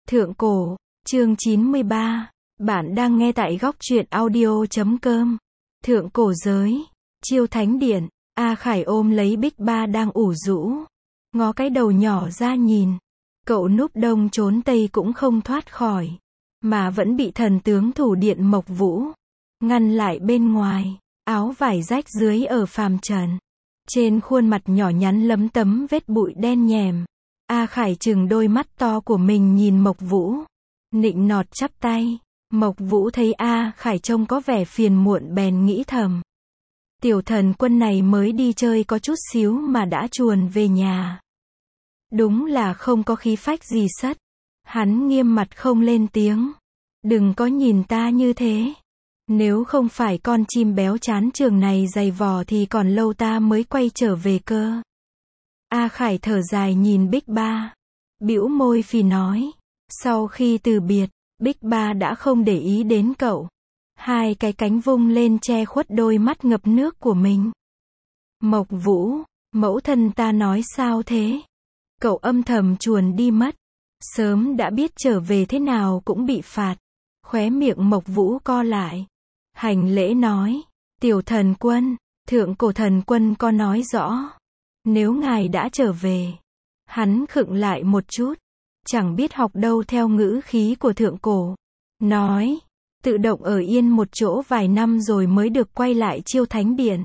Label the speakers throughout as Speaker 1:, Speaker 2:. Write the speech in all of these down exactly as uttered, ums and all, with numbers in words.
Speaker 1: Thượng cổ, chương chín mươi ba. Bạn đang nghe tại góc truyện audio chấm com. Thượng cổ giới, Chiêu Thánh Điện. A Khải ôm lấy Bích Ba đang ủ rũ, ngó cái đầu nhỏ ra nhìn. Cậu núp đông trốn tây cũng không thoát khỏi, mà vẫn bị thần tướng thủ điện Mộc Vũ ngăn lại bên ngoài. Áo vải rách dưới ở phàm trần, trên khuôn mặt nhỏ nhắn lấm tấm vết bụi đen nhèm. A Khải trừng đôi mắt to của mình nhìn Mộc Vũ, nịnh nọt chắp tay. Mộc Vũ thấy A Khải trông có vẻ phiền muộn bèn nghĩ thầm, tiểu thần quân này mới đi chơi có chút xíu mà đã chuồn về nhà. Đúng là không có khí phách gì sất. Hắn nghiêm mặt không lên tiếng. Đừng có nhìn ta như thế. Nếu không phải con chim béo chán trường này dày vò thì còn lâu ta mới quay trở về cơ. A Khải thở dài nhìn Bích Ba, bĩu môi phì nói. Sau khi từ biệt, Bích Ba đã không để ý đến cậu. Hai cái cánh vung lên che khuất đôi mắt ngập nước của mình. Mộc Vũ, mẫu thân ta nói sao thế? Cậu âm thầm chuồn đi mất. Sớm đã biết trở về thế nào cũng bị phạt. Khóe miệng Mộc Vũ co lại. Hành lễ nói, tiểu thần quân, thượng cổ thần quân có nói rõ. Nếu ngài đã trở về. Hắn khựng lại một chút. Chẳng biết học đâu theo ngữ khí của thượng cổ. Nói, tự động ở yên một chỗ vài năm rồi mới được quay lại Chiêu Thánh Điện.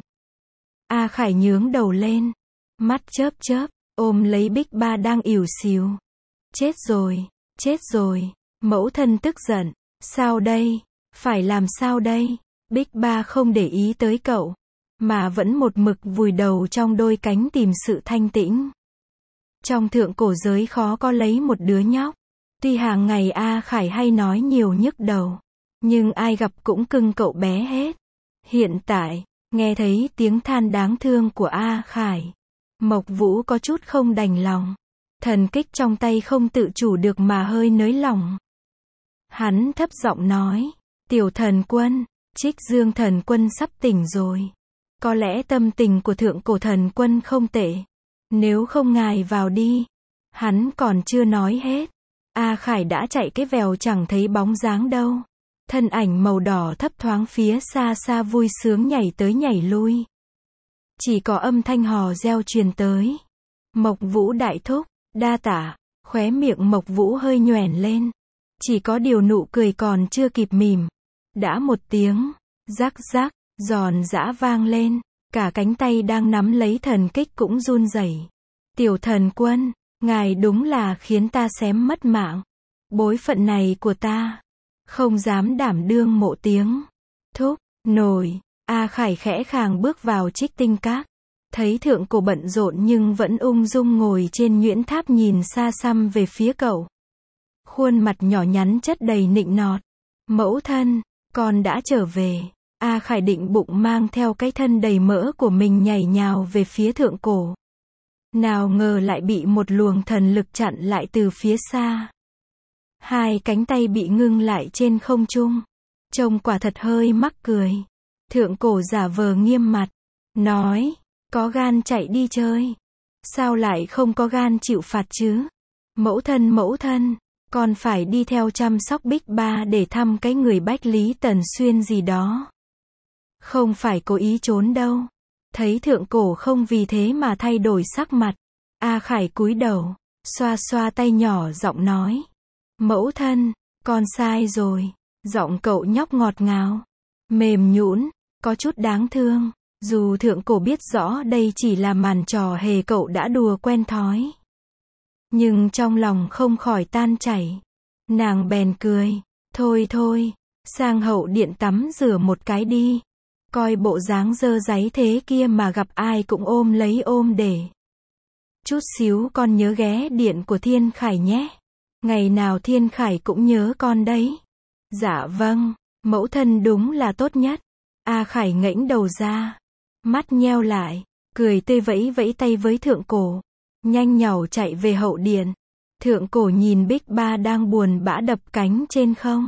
Speaker 1: A Khải nhướng đầu lên, mắt chớp chớp, ôm lấy Bích Ba đang ỉu xìu. Chết rồi, chết rồi, mẫu thân tức giận. Sao đây? Phải làm sao đây? Bích Ba không để ý tới cậu, mà vẫn một mực vùi đầu trong đôi cánh tìm sự thanh tĩnh. Trong thượng cổ giới khó có lấy một đứa nhóc. Tuy hàng ngày A Khải hay nói nhiều nhức đầu, nhưng ai gặp cũng cưng cậu bé hết. Hiện tại, nghe thấy tiếng than đáng thương của A Khải, Mộc Vũ có chút không đành lòng. Thần kích trong tay không tự chủ được mà hơi nới lỏng. Hắn thấp giọng nói, tiểu thần quân, Trích Dương thần quân sắp tỉnh rồi. Có lẽ tâm tình của thượng cổ thần quân không tệ. Nếu không ngài vào đi. Hắn còn chưa nói hết. A Khải đã chạy cái vèo chẳng thấy bóng dáng đâu. Thân ảnh màu đỏ thấp thoáng phía xa xa vui sướng nhảy tới nhảy lui. Chỉ có âm thanh hò reo truyền tới. Mộc Vũ đại thúc, đa tạ. Khóe miệng Mộc Vũ hơi nhoẻn lên. Chỉ có điều nụ cười còn chưa kịp mỉm. Đã một tiếng, rắc rắc, giòn giã vang lên. Cả cánh tay đang nắm lấy thần kích cũng run rẩy. Tiểu thần quân, ngài đúng là khiến ta xém mất mạng. Bối phận này của ta, không dám đảm đương mộ tiếng. Thúc, nổi, A Khải khẽ khàng bước vào Trích Tinh Các. Thấy thượng cổ bận rộn nhưng vẫn ung dung ngồi trên nhuyễn tháp nhìn xa xăm về phía cậu. Khuôn mặt nhỏ nhắn chất đầy nịnh nọt. Mẫu thân, con đã trở về. A Khải định bụng mang theo cái thân đầy mỡ của mình nhảy nhào về phía thượng cổ. Nào ngờ lại bị một luồng thần lực chặn lại từ phía xa. Hai cánh tay bị ngưng lại trên không trung. Trông quả thật hơi mắc cười. Thượng cổ giả vờ nghiêm mặt. Nói, có gan chạy đi chơi. Sao lại không có gan chịu phạt chứ? Mẫu thân mẫu thân, con phải đi theo chăm sóc Bích Ba để thăm cái người Bách Lý Tần Xuyên gì đó. Không phải cố ý trốn đâu. Thấy thượng cổ không vì thế mà thay đổi sắc mặt. A Khải cúi đầu, xoa xoa tay nhỏ giọng nói. Mẫu thân, con sai rồi. Giọng cậu nhóc ngọt ngào, mềm nhũn, có chút đáng thương. Dù thượng cổ biết rõ đây chỉ là màn trò hề cậu đã đùa quen thói. Nhưng trong lòng không khỏi tan chảy. Nàng bèn cười. Thôi thôi, sang hậu điện tắm rửa một cái đi. Coi bộ dáng dơ dáy thế kia mà gặp ai cũng ôm lấy ôm để. Chút xíu con nhớ ghé điện của Thiên Khải nhé. Ngày nào Thiên Khải cũng nhớ con đấy. Dạ vâng, mẫu thân đúng là tốt nhất. A Khải ngẩng đầu ra, mắt nheo lại, cười tươi vẫy vẫy tay với thượng cổ. Nhanh nhảu chạy về hậu điện. Thượng cổ nhìn Bích Ba đang buồn bã đập cánh trên không.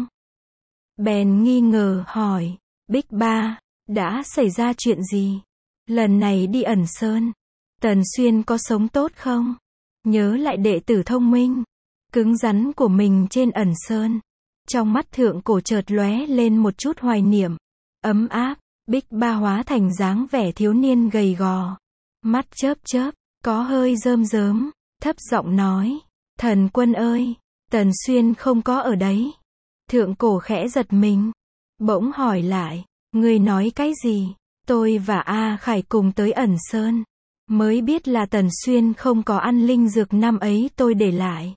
Speaker 1: Bèn nghi ngờ hỏi, Bích Ba, đã xảy ra chuyện gì? Lần này đi ẩn sơn, Tần Xuyên có sống tốt không? Nhớ lại đệ tử thông minh. cứng rắn của mình trên ẩn sơn. Trong mắt thượng cổ chợt lóe lên một chút hoài niệm, ấm áp. Bích Ba hóa thành dáng vẻ thiếu niên gầy gò, mắt chớp chớp, có hơi rơm rớm, thấp giọng nói, thần quân ơi, Tần Xuyên không có ở đấy. Thượng cổ khẽ giật mình, bỗng hỏi lại, ngươi nói cái gì? Tôi và A Khải cùng tới ẩn sơn, mới biết là Tần Xuyên không có ăn linh dược năm ấy tôi để lại,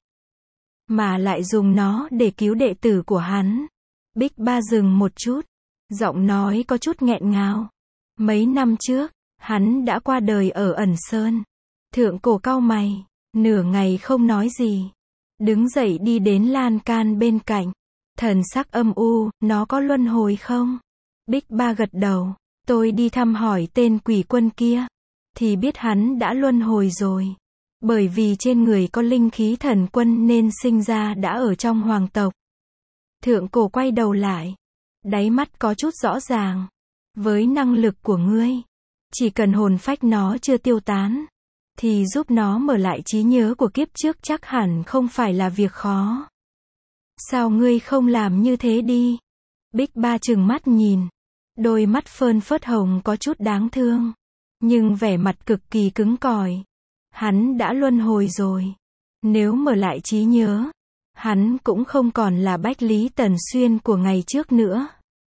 Speaker 1: mà lại dùng nó để cứu đệ tử của hắn. Bích Ba dừng một chút, giọng nói có chút nghẹn ngào. Mấy năm trước, hắn đã qua đời ở ẩn sơn. Thượng cổ cau mày, nửa ngày không nói gì. Đứng dậy đi đến lan can bên cạnh. Thần sắc âm u, nó có luân hồi không? Bích Ba gật đầu, tôi đi thăm hỏi tên quỷ quân kia, thì biết hắn đã luân hồi rồi. Bởi vì trên người có linh khí thần quân nên sinh ra đã ở trong hoàng tộc. Thượng cổ quay đầu lại, đáy mắt có chút rõ ràng. Với năng lực của ngươi, chỉ cần hồn phách nó chưa tiêu tán, thì giúp nó mở lại trí nhớ của kiếp trước chắc hẳn không phải là việc khó. Sao ngươi không làm như thế đi? Bích Ba trừng mắt nhìn, đôi mắt phơn phớt hồng có chút đáng thương, nhưng vẻ mặt cực kỳ cứng cỏi. Hắn đã luân hồi rồi. Nếu mở lại trí nhớ, hắn cũng không còn là Bách Lý Tần Xuyên của ngày trước nữa.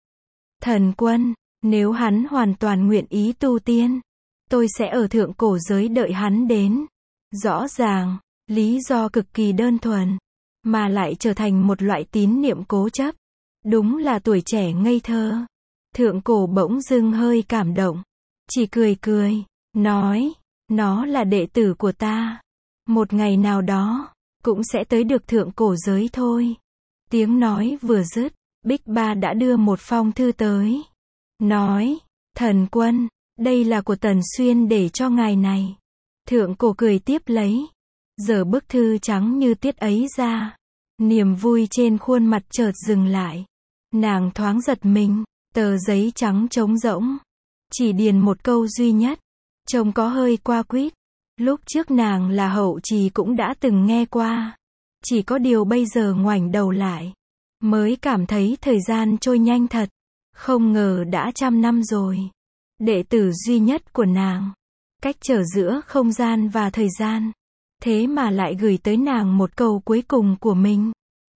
Speaker 1: Thần quân, nếu hắn hoàn toàn nguyện ý tu tiên, tôi sẽ ở thượng cổ giới đợi hắn đến. Rõ ràng, lý do cực kỳ đơn thuần, mà lại trở thành một loại tín niệm cố chấp. Đúng là tuổi trẻ ngây thơ. Thượng cổ bỗng dưng hơi cảm động, chỉ cười cười, nói, nó là đệ tử của ta. Một ngày nào đó, cũng sẽ tới được thượng cổ giới thôi. Tiếng nói vừa dứt, Bích Ba đã đưa một phong thư tới. Nói, thần quân, đây là của Tần Xuyên để cho ngài này. Thượng cổ cười tiếp lấy, giở bức thư trắng như tuyết ấy ra. Niềm vui trên khuôn mặt chợt dừng lại. Nàng thoáng giật mình, tờ giấy trắng trống rỗng. Chỉ điền một câu duy nhất, trông có hơi qua quýt. Lúc trước nàng là hậu trì cũng đã từng nghe qua. Chỉ có điều bây giờ ngoảnh đầu lại, mới cảm thấy thời gian trôi nhanh thật. Không ngờ đã trăm năm rồi. Đệ tử duy nhất của nàng, cách trở giữa không gian và thời gian, thế mà lại gửi tới nàng một câu cuối cùng của mình.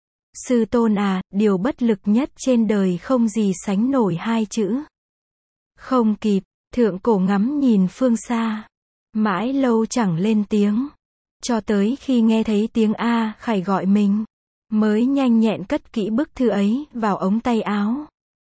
Speaker 1: Sư tôn à, điều bất lực nhất trên đời không gì sánh nổi hai chữ. Không kịp. Thượng cổ ngắm nhìn phương xa, mãi lâu chẳng lên tiếng, cho tới khi nghe thấy tiếng A Khải gọi mình, mới nhanh nhẹn cất kỹ bức thư ấy vào ống tay áo.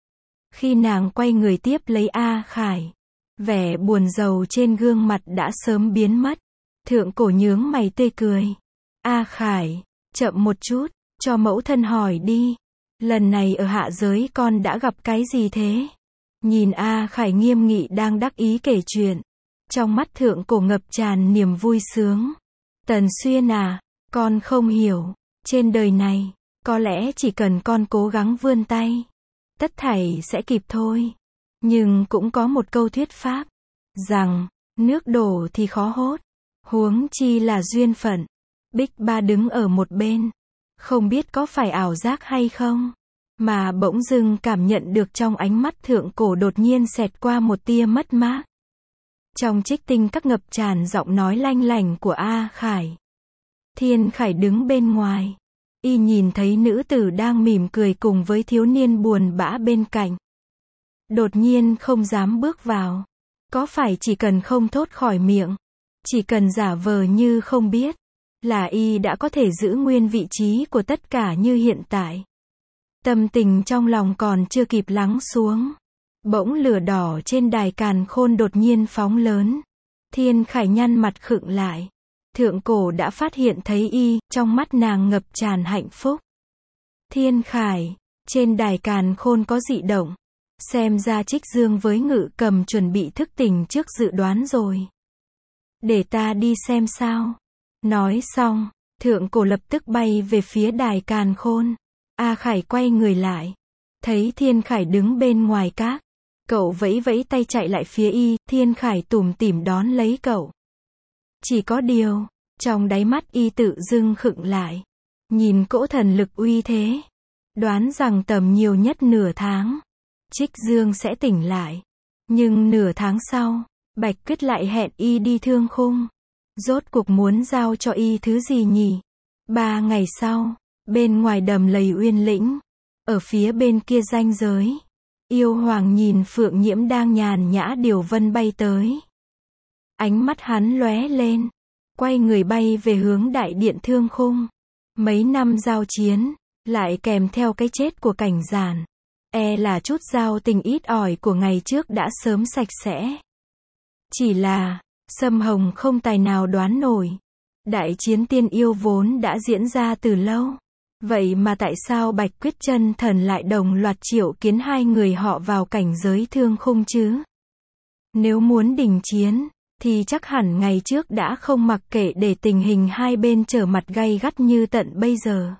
Speaker 1: Khi nàng quay người tiếp lấy A Khải, vẻ buồn rầu trên gương mặt đã sớm biến mất. Thượng cổ nhướng mày tươi cười. A Khải, chậm một chút, cho mẫu thân hỏi đi. Lần này ở hạ giới con đã gặp cái gì thế? Nhìn A Khải nghiêm nghị đang đắc ý kể chuyện, trong mắt thượng cổ ngập tràn niềm vui sướng. Tần Xuyên à, con không hiểu, trên đời này, có lẽ chỉ cần con cố gắng vươn tay, tất thảy sẽ kịp thôi. Nhưng cũng có một câu thuyết pháp, rằng, nước đổ thì khó hốt, huống chi là duyên phận. Bích Ba đứng ở một bên, không biết có phải ảo giác hay không, mà bỗng dưng cảm nhận được trong ánh mắt thượng cổ đột nhiên xẹt qua một tia mất mát. Trong trích tinh các ngập tràn giọng nói lanh lảnh của A Khải. Thiên Khải đứng bên ngoài, y nhìn thấy nữ tử đang mỉm cười cùng với thiếu niên buồn bã bên cạnh. Đột nhiên không dám bước vào. Có phải chỉ cần không thốt khỏi miệng, chỉ cần giả vờ như không biết, là y đã có thể giữ nguyên vị trí của tất cả như hiện tại. Tâm tình trong lòng còn chưa kịp lắng xuống, bỗng lửa đỏ trên đài càn khôn đột nhiên phóng lớn. Thiên Khải nhăn mặt khựng lại. Thượng cổ đã phát hiện thấy y, trong mắt nàng ngập tràn hạnh phúc. Thiên Khải, trên đài càn khôn có dị động. Xem ra Trích Dương với Ngự Cầm chuẩn bị thức tỉnh trước dự đoán rồi. Để ta đi xem sao. Nói xong, thượng cổ lập tức bay về phía đài càn khôn. A Khải quay người lại, thấy Thiên Khải đứng bên ngoài các. Cậu vẫy vẫy tay chạy lại phía y, Thiên Khải tủm tỉm đón lấy cậu. Chỉ có điều, trong đáy mắt y tự dưng khựng lại. nhìn cỗ thần lực uy thế, đoán rằng tầm nhiều nhất nửa tháng, Trích Dương sẽ tỉnh lại. Nhưng nửa tháng sau, Bạch Quyết lại hẹn y đi Thương Khung. Rốt cuộc muốn giao cho y thứ gì nhỉ? Ba ngày sau, bên ngoài đầm lầy Uyên Lĩnh, ở phía bên kia ranh giới, Yêu Hoàng nhìn Phượng Nhiễm đang nhàn nhã điều vân bay tới. Ánh mắt hắn lóe lên, quay người bay về hướng đại điện Thương Khung. Mấy năm giao chiến, lại kèm theo cái chết của Cảnh Giản, e là chút giao tình ít ỏi của ngày trước đã sớm sạch sẽ. Chỉ là, Sâm Hồng không tài nào đoán nổi. Đại chiến tiên yêu vốn đã diễn ra từ lâu. Vậy mà tại sao Bạch Quyết chân thần lại đồng loạt triệu kiến hai người họ vào cảnh giới Thương Khung chứ? Nếu muốn đình chiến, thì chắc hẳn ngày trước đã không mặc kệ để tình hình hai bên trở mặt gay gắt như tận bây giờ.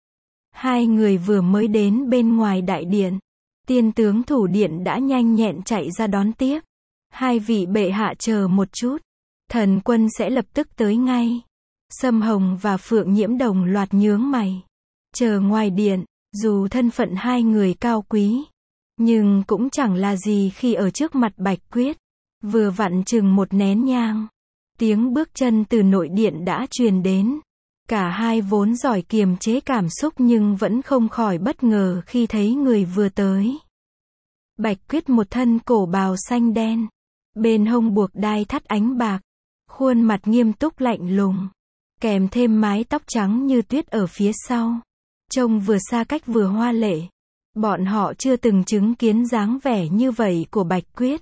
Speaker 1: Hai người vừa mới đến bên ngoài đại điện, tiên tướng thủ điện đã nhanh nhẹn chạy ra đón tiếp. Hai vị bệ hạ chờ một chút, thần quân sẽ lập tức tới ngay. Sâm Hồng và Phượng Nhiễm đồng loạt nhướng mày. Chờ ngoài điện, dù thân phận hai người cao quý, nhưng cũng chẳng là gì khi ở trước mặt Bạch Quyết. Vừa vặn chừng một nén nhang, tiếng bước chân từ nội điện đã truyền đến. Cả hai vốn giỏi kiềm chế cảm xúc nhưng vẫn không khỏi bất ngờ khi thấy người vừa tới. Bạch Quyết một thân cổ bào xanh đen, bên hông buộc đai thắt ánh bạc, khuôn mặt nghiêm túc lạnh lùng, kèm thêm mái tóc trắng như tuyết ở phía sau, trông vừa xa cách vừa hoa lệ. Bọn họ chưa từng chứng kiến dáng vẻ như vậy của Bạch Quyết.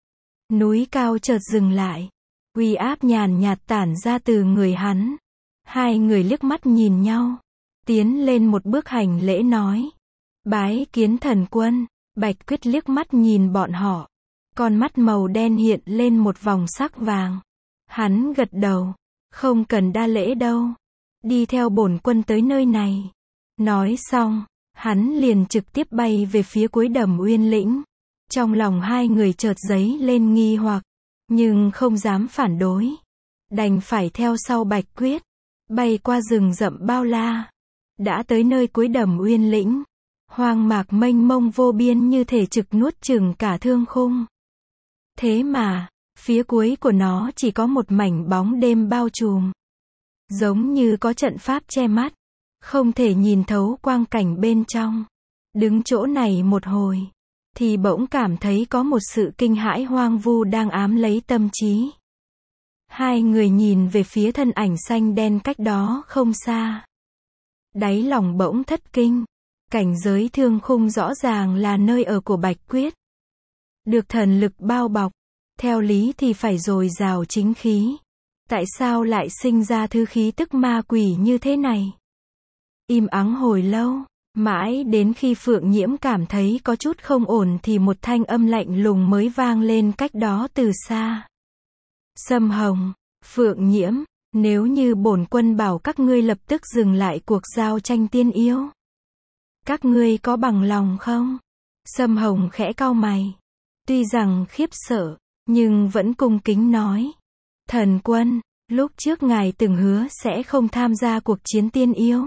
Speaker 1: Núi cao chợt dừng lại, uy áp nhàn nhạt tản ra từ người hắn. Hai người liếc mắt nhìn nhau, tiến lên một bước hành lễ nói: bái kiến thần quân. Bạch Quyết liếc mắt nhìn bọn họ, con mắt màu đen hiện lên một vòng sắc vàng. Hắn gật đầu: không cần đa lễ đâu, đi theo bổn quân tới nơi này. Nói xong, hắn liền trực tiếp bay về phía cuối đầm Uyên Lĩnh. Trong lòng hai người chợt dấy lên nghi hoặc, nhưng không dám phản đối, đành phải theo sau Bạch Quyết, bay qua rừng rậm bao la. Đã tới nơi cuối đầm Uyên Lĩnh, hoang mạc mênh mông vô biên như thể trực nuốt chửng cả Thương Khung. Thế mà, phía cuối của nó chỉ có một mảnh bóng đêm bao trùm, giống như có trận pháp che mắt, không thể nhìn thấu quang cảnh bên trong. Đứng chỗ này một hồi, thì bỗng cảm thấy có một sự kinh hãi hoang vu đang ám lấy tâm trí. Hai người nhìn về phía thân ảnh xanh đen cách đó không xa. Đáy lòng bỗng thất kinh. Cảnh giới Thương Khung rõ ràng là nơi ở của Bạch Quyết, được thần lực bao bọc, theo lý thì phải dồi dào chính khí. Tại sao lại sinh ra thứ khí tức ma quỷ như thế này? Im ắng hồi lâu, mãi đến khi Phượng Nhiễm cảm thấy có chút không ổn thì một thanh âm lạnh lùng mới vang lên cách đó từ xa. Sâm Hồng, Phượng Nhiễm, nếu như bổn quân bảo các ngươi lập tức dừng lại cuộc giao tranh tiên yêu, các ngươi có bằng lòng không? Sâm Hồng khẽ cau mày, tuy rằng khiếp sợ, nhưng vẫn cung kính nói: thần quân, lúc trước ngài từng hứa sẽ không tham gia cuộc chiến tiên yêu.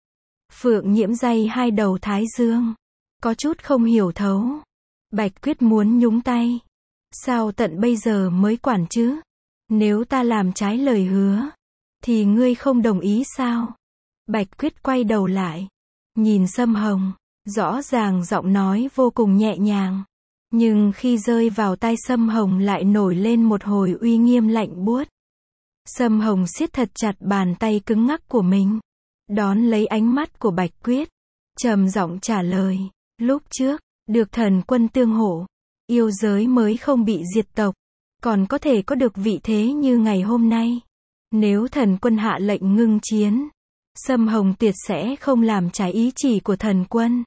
Speaker 1: Phượng Nhiễm day hai đầu thái dương, có chút không hiểu thấu. Bạch Quyết muốn nhúng tay, sao tận bây giờ mới quản chứ? Nếu ta làm trái lời hứa, thì ngươi không đồng ý sao? Bạch Quyết quay đầu lại, nhìn Sâm Hồng, rõ ràng giọng nói vô cùng nhẹ nhàng, nhưng khi rơi vào tai Sâm Hồng lại nổi lên một hồi uy nghiêm lạnh buốt. Sâm Hồng siết thật chặt bàn tay cứng ngắc của mình, đón lấy ánh mắt của Bạch Quyết, trầm giọng trả lời: lúc trước, được thần quân tương hộ, yêu giới mới không bị diệt tộc, còn có thể có được vị thế như ngày hôm nay. Nếu thần quân hạ lệnh ngưng chiến, Sâm Hồng tuyệt sẽ không làm trái ý chỉ của thần quân.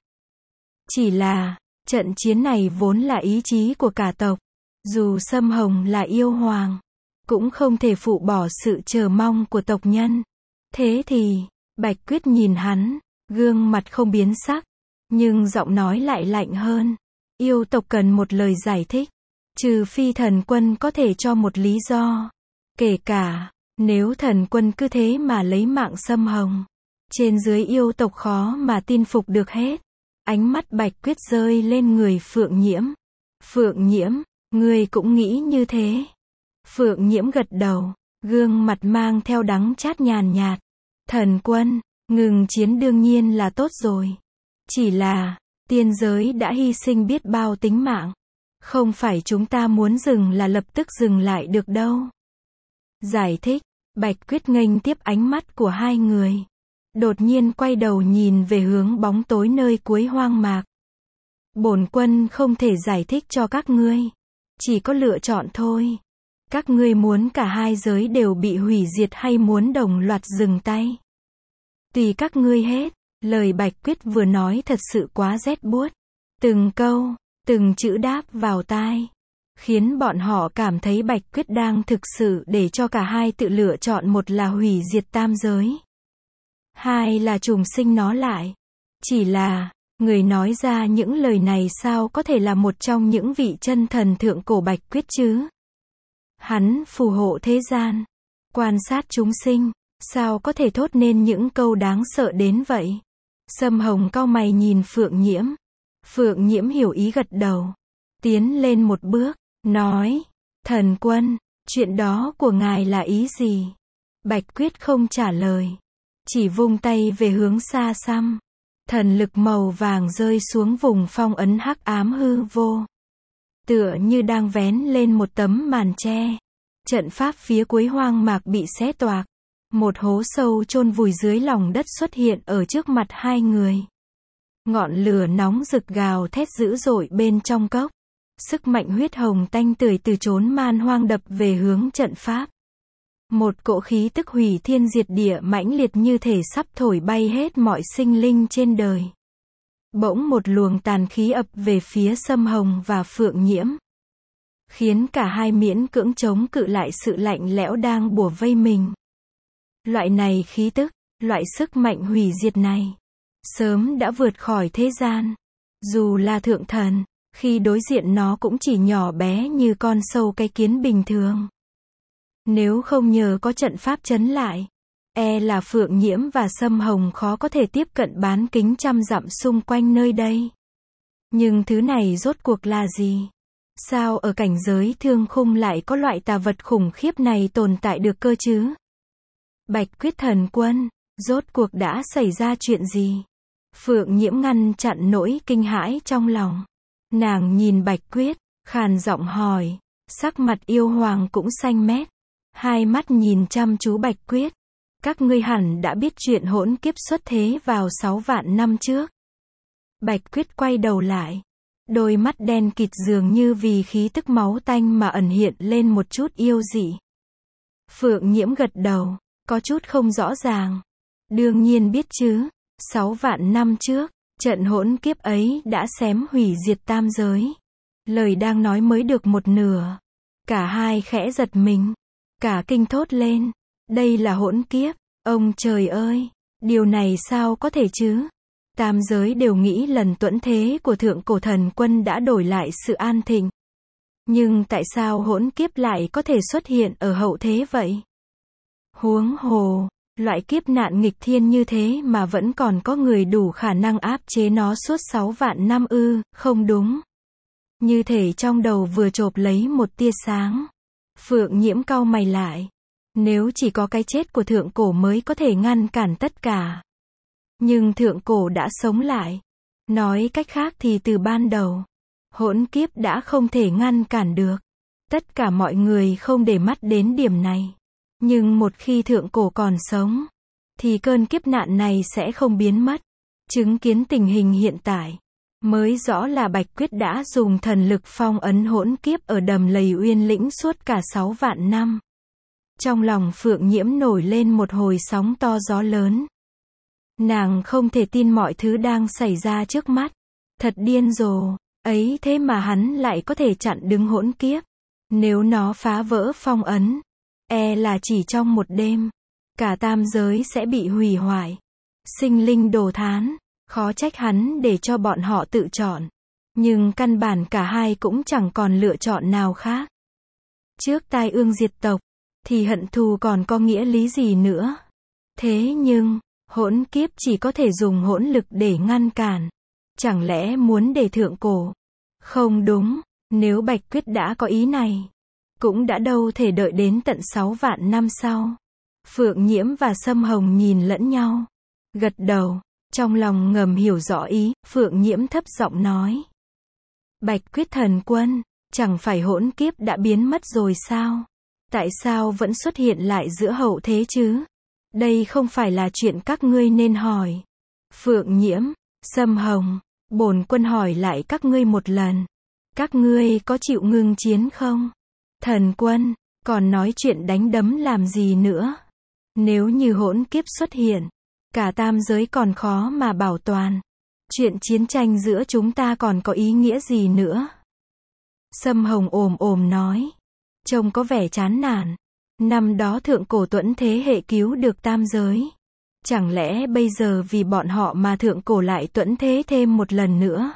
Speaker 1: Chỉ là, trận chiến này vốn là ý chí của cả tộc. Dù Sâm Hồng là yêu hoàng, cũng không thể phụ bỏ sự chờ mong của tộc nhân. Thế thì, Bạch Quyết nhìn hắn, gương mặt không biến sắc, nhưng giọng nói lại lạnh hơn. Yêu tộc cần một lời giải thích, trừ phi thần quân có thể cho một lý do. Kể cả, nếu thần quân cứ thế mà lấy mạng Sâm Hồng, Trên dưới yêu tộc khó mà tin phục được hết. Ánh mắt Bạch Quyết rơi lên người Phượng Nhiễm. Phượng Nhiễm, ngươi cũng nghĩ như thế. Phượng Nhiễm gật đầu, gương mặt mang theo đắng chát nhàn nhạt. Thần quân, ngừng chiến đương nhiên là tốt rồi. Chỉ là, tiên giới đã hy sinh biết bao tính mạng. Không phải chúng ta muốn dừng là lập tức dừng lại được đâu. Giải thích, Bạch Quyết nghênh tiếp ánh mắt của hai người. Đột nhiên quay đầu nhìn về hướng bóng tối nơi cuối hoang mạc. Bổn quân không thể giải thích cho các ngươi. Chỉ có lựa chọn thôi. Các ngươi muốn cả hai giới đều bị hủy diệt hay muốn đồng loạt dừng tay? Tùy các ngươi hết. Lời Bạch Quyết vừa nói thật sự quá rét buốt. Từng câu, từng chữ đáp vào tai. Khiến bọn họ cảm thấy Bạch Quyết đang thực sự để cho cả hai tự lựa chọn, một là hủy diệt tam giới. Hai là trùng sinh nó lại. Chỉ là, người nói ra những lời này sao có thể là một trong những vị chân thần thượng cổ Bạch Quyết chứ? Hắn phù hộ thế gian, quan sát chúng sinh, sao có thể thốt nên những câu đáng sợ đến vậy? Sâm Hồng cau mày nhìn Phượng Nhiễm. Phượng Nhiễm hiểu ý gật đầu. Tiến lên một bước, nói, thần quân, chuyện đó của ngài là ý gì? Bạch Quyết không trả lời. Chỉ vung tay về hướng xa xăm. Thần lực màu vàng rơi xuống vùng phong ấn hắc ám hư vô. Tựa như đang vén lên một tấm màn che. Trận pháp phía cuối hoang mạc bị xé toạc. Một hố sâu chôn vùi dưới lòng đất xuất hiện ở trước mặt hai người. Ngọn lửa nóng rực gào thét dữ dội bên trong cốc. Sức mạnh huyết hồng tanh tưởi từ chốn man hoang đập về hướng trận pháp. Một cỗ khí tức hủy thiên diệt địa mãnh liệt như thể sắp thổi bay hết mọi sinh linh trên đời. Bỗng một luồng tàn khí ập về phía Sâm Hồng và Phượng Nhiễm. Khiến cả hai miễn cưỡng chống cự lại sự lạnh lẽo đang bủa vây mình. Loại này khí tức, loại sức mạnh hủy diệt này, sớm đã vượt khỏi thế gian. Dù là thượng thần, khi đối diện nó cũng chỉ nhỏ bé như con sâu cái kiến bình thường. Nếu không nhờ có trận pháp trấn lại, e là Phượng Nhiễm và Sâm Hồng khó có thể tiếp cận bán kính trăm dặm xung quanh nơi đây. Nhưng thứ này rốt cuộc là gì? Sao ở cảnh giới thương khung lại có loại tà vật khủng khiếp này tồn tại được cơ chứ? Bạch Quyết thần quân, rốt cuộc đã xảy ra chuyện gì? Phượng Nhiễm ngăn chặn nỗi kinh hãi trong lòng. Nàng nhìn Bạch Quyết, khàn giọng hỏi, sắc mặt yêu hoàng cũng xanh mét. Hai mắt nhìn chăm chú Bạch Quyết. Các ngươi hẳn đã biết chuyện hỗn kiếp xuất thế vào sáu vạn năm trước. Bạch Quyết quay đầu lại. Đôi mắt đen kịt dường như vì khí tức máu tanh mà ẩn hiện lên một chút yêu dị. Phượng Nhiễm gật đầu, có chút không rõ ràng. Đương nhiên biết chứ, sáu vạn năm trước, trận hỗn kiếp ấy đã xém hủy diệt tam giới. Lời đang nói mới được một nửa. Cả hai khẽ giật mình. Cả kinh thốt lên. Đây là hỗn kiếp. Ông trời ơi, điều này sao có thể chứ? Tam giới đều nghĩ lần tuẫn thế của thượng cổ thần quân đã đổi lại sự an thịnh. Nhưng tại sao hỗn kiếp lại có thể xuất hiện ở hậu thế vậy? Huống hồ, loại kiếp nạn nghịch thiên như thế mà vẫn còn có người đủ khả năng áp chế nó suốt sáu vạn năm ư? Không đúng. Như thể trong đầu vừa chộp lấy một tia sáng. Phượng Nhiễm cau mày lại. Nếu chỉ có cái chết của thượng cổ mới có thể ngăn cản tất cả. Nhưng thượng cổ đã sống lại. Nói cách khác thì từ ban đầu, hỗn kiếp đã không thể ngăn cản được. Tất cả mọi người không để mắt đến điểm này. Nhưng một khi thượng cổ còn sống, thì cơn kiếp nạn này sẽ không biến mất. Chứng kiến tình hình hiện tại, mới rõ là Bạch Quyết đã dùng thần lực phong ấn hỗn kiếp ở đầm lầy Uyên Lĩnh suốt cả sáu vạn năm. Trong lòng Phượng Nhiễm nổi lên một hồi sóng to gió lớn. Nàng không thể tin mọi thứ đang xảy ra trước mắt. Thật điên rồ, ấy thế mà hắn lại có thể chặn đứng hỗn kiếp. Nếu nó phá vỡ phong ấn, e là chỉ trong một đêm, cả tam giới sẽ bị hủy hoại. Sinh linh đồ thán, khó trách hắn để cho bọn họ tự chọn. Nhưng căn bản cả hai cũng chẳng còn lựa chọn nào khác. Trước tai ương diệt tộc, thì hận thù còn có nghĩa lý gì nữa. Thế nhưng, Hỗn kiếp chỉ có thể dùng hỗn lực để ngăn cản. Chẳng lẽ muốn để thượng cổ? Không đúng, nếu Bạch Quyết đã có ý này, cũng đã đâu thể đợi đến tận sáu vạn năm sau. Phượng Nhiễm và Sâm Hồng nhìn lẫn nhau, gật đầu, trong lòng ngầm hiểu rõ ý. Phượng Nhiễm thấp giọng nói: Bạch Quyết thần quân, chẳng phải hỗn kiếp đã biến mất rồi sao? Tại sao vẫn xuất hiện lại giữa hậu thế chứ? Đây không phải là chuyện các ngươi nên hỏi. Phượng Nhiễm, Sâm Hồng, bổn quân hỏi lại các ngươi một lần. Các ngươi có chịu ngưng chiến không? Thần quân, còn nói chuyện đánh đấm làm gì nữa? Nếu như hỗn kiếp xuất hiện, cả tam giới còn khó mà bảo toàn. Chuyện chiến tranh giữa chúng ta còn có ý nghĩa gì nữa? Sâm Hồng ồm ồm nói, trông có vẻ chán nản. Năm đó thượng cổ tuẫn thế hệ cứu được tam giới. Chẳng lẽ bây giờ vì bọn họ mà thượng cổ lại tuẫn thế thêm một lần nữa?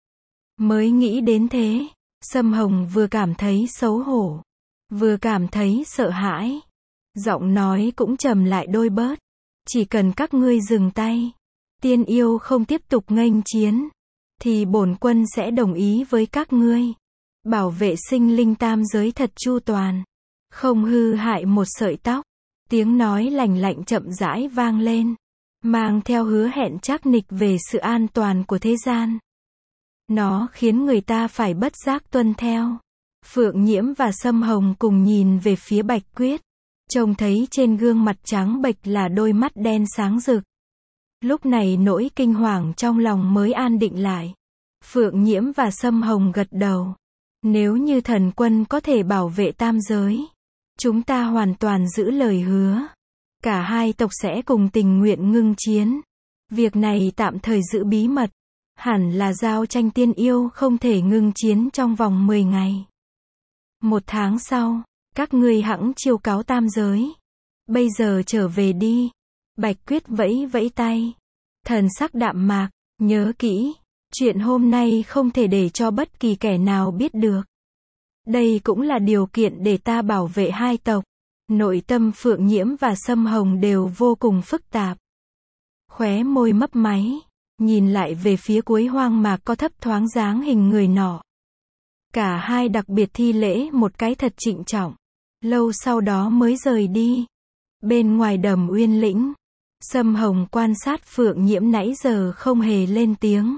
Speaker 1: Mới nghĩ đến thế, Sâm Hồng vừa cảm thấy xấu hổ, vừa cảm thấy sợ hãi. Giọng nói cũng trầm lại đôi bớt. Chỉ cần các ngươi dừng tay, tiên yêu không tiếp tục nghênh chiến, thì bổn quân sẽ đồng ý với các ngươi. Bảo vệ sinh linh tam giới thật chu toàn, không hư hại một sợi tóc. Tiếng nói lành lạnh chậm rãi vang lên, mang theo hứa hẹn trắc nịch về sự an toàn của thế gian. Nó khiến người ta phải bất giác tuân theo. Phượng Nhiễm và Sâm Hồng cùng nhìn về phía Bạch Quyết, trông thấy trên gương mặt trắng bệch là đôi mắt đen sáng rực. Lúc này nỗi kinh hoàng trong lòng mới an định lại. Phượng Nhiễm và Sâm Hồng gật đầu. Nếu như thần quân có thể bảo vệ tam giới, chúng ta hoàn toàn giữ lời hứa. Cả hai tộc sẽ cùng tình nguyện ngưng chiến. Việc này tạm thời giữ bí mật. Hẳn là giao tranh tiên yêu không thể ngưng chiến trong vòng mười ngày. Một tháng sau, các ngươi hẵng chiêu cáo tam giới. Bây giờ trở về đi. Bạch Quyết vẫy vẫy tay. Thần sắc đạm mạc, nhớ kỹ, chuyện hôm nay không thể để cho bất kỳ kẻ nào biết được. Đây cũng là điều kiện để ta bảo vệ hai tộc. Nội tâm Phượng Nhiễm và Sâm Hồng đều vô cùng phức tạp. Khóe môi mấp máy, nhìn lại về phía cuối hoang mạc có thấp thoáng dáng hình người nọ. Cả hai đặc biệt thi lễ một cái thật trịnh trọng. Lâu sau đó mới rời đi. Bên ngoài Đầm Uyên Lĩnh, Sâm Hồng quan sát Phượng Nhiễm nãy giờ không hề lên tiếng.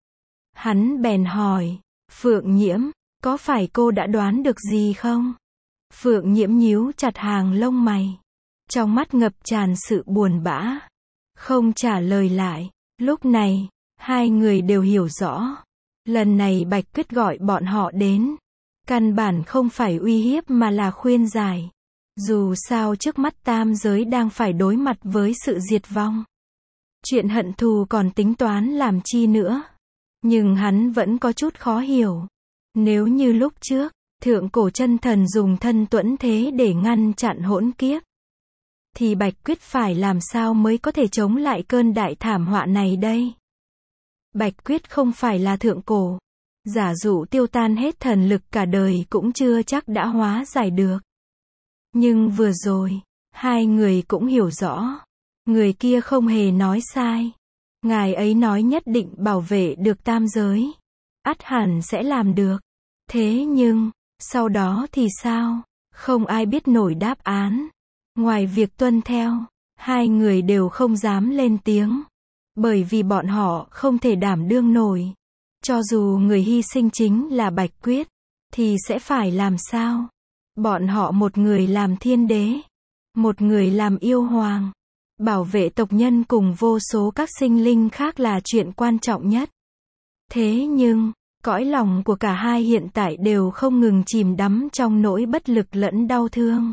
Speaker 1: Hắn bèn hỏi, Phượng Nhiễm, có phải cô đã đoán được gì không? Phượng Nhiễm nhíu chặt hàng lông mày, trong mắt ngập tràn sự buồn bã, không trả lời lại. Lúc này, hai người đều hiểu rõ. Lần này Bạch Quyết gọi bọn họ đến, căn bản không phải uy hiếp mà là khuyên giải. Dù sao trước mắt tam giới đang phải đối mặt với sự diệt vong. Chuyện hận thù còn tính toán làm chi nữa. Nhưng hắn vẫn có chút khó hiểu. Nếu như lúc trước, thượng cổ chân thần dùng thân tuẫn thế để ngăn chặn hỗn kiếp, thì Bạch Quyết phải làm sao mới có thể chống lại cơn đại thảm họa này đây? Bạch Quyết không phải là thượng cổ. Giả dụ tiêu tan hết thần lực cả đời cũng chưa chắc đã hóa giải được. Nhưng vừa rồi, hai người cũng hiểu rõ. Người kia không hề nói sai. Ngài ấy nói nhất định bảo vệ được tam giới. Ắt hẳn sẽ làm được. Thế nhưng, sau đó thì sao? Không ai biết nổi đáp án. Ngoài việc tuân theo, hai người đều không dám lên tiếng. Bởi vì bọn họ không thể đảm đương nổi. Cho dù người hy sinh chính là Bạch Quyết, thì sẽ phải làm sao? Bọn họ một người làm thiên đế, một người làm yêu hoàng. Bảo vệ tộc nhân cùng vô số các sinh linh khác là chuyện quan trọng nhất. Thế nhưng, cõi lòng của cả hai hiện tại đều không ngừng chìm đắm trong nỗi bất lực lẫn đau thương.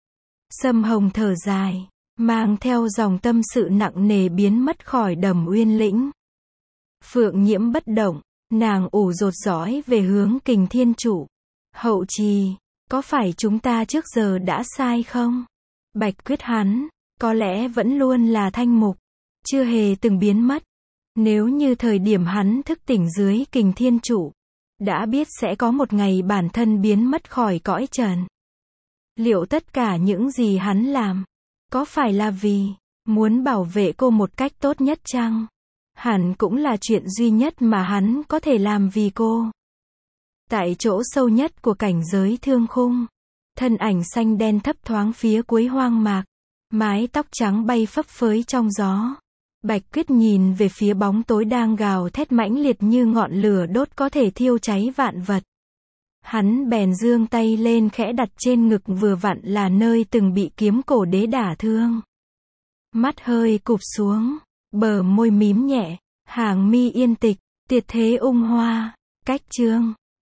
Speaker 1: Sâm Hồng thở dài, mang theo dòng tâm sự nặng nề biến mất khỏi Đầm Uyên Lĩnh. Phượng Nhiễm bất động, nàng ủ rột dõi về hướng Kình Thiên Trụ. Hậu trì, có phải chúng ta trước giờ đã sai không? Bạch Quyết hắn, có lẽ vẫn luôn là thanh mục, chưa hề từng biến mất. Nếu như thời điểm hắn thức tỉnh dưới Kình Thiên Trụ, đã biết sẽ có một ngày bản thân biến mất khỏi cõi trần. Liệu tất cả những gì hắn làm, có phải là vì Muốn bảo vệ cô một cách tốt nhất chăng? Hẳn cũng là chuyện duy nhất mà hắn có thể làm vì cô. Tại chỗ sâu nhất của cảnh giới thương khung, thân ảnh xanh đen thấp thoáng phía cuối hoang mạc, mái tóc trắng bay phấp phới trong gió. Bạch Tuyết nhìn về phía bóng tối đang gào thét mãnh liệt như ngọn lửa đốt có thể thiêu cháy vạn vật. Hắn bèn giương tay lên khẽ đặt trên ngực, vừa vặn là nơi từng bị kiếm cổ đế đả thương. Mắt hơi cụp xuống, bờ môi mím nhẹ, hàng mi yên tịch, tiệt thế ung hoa. Cách chương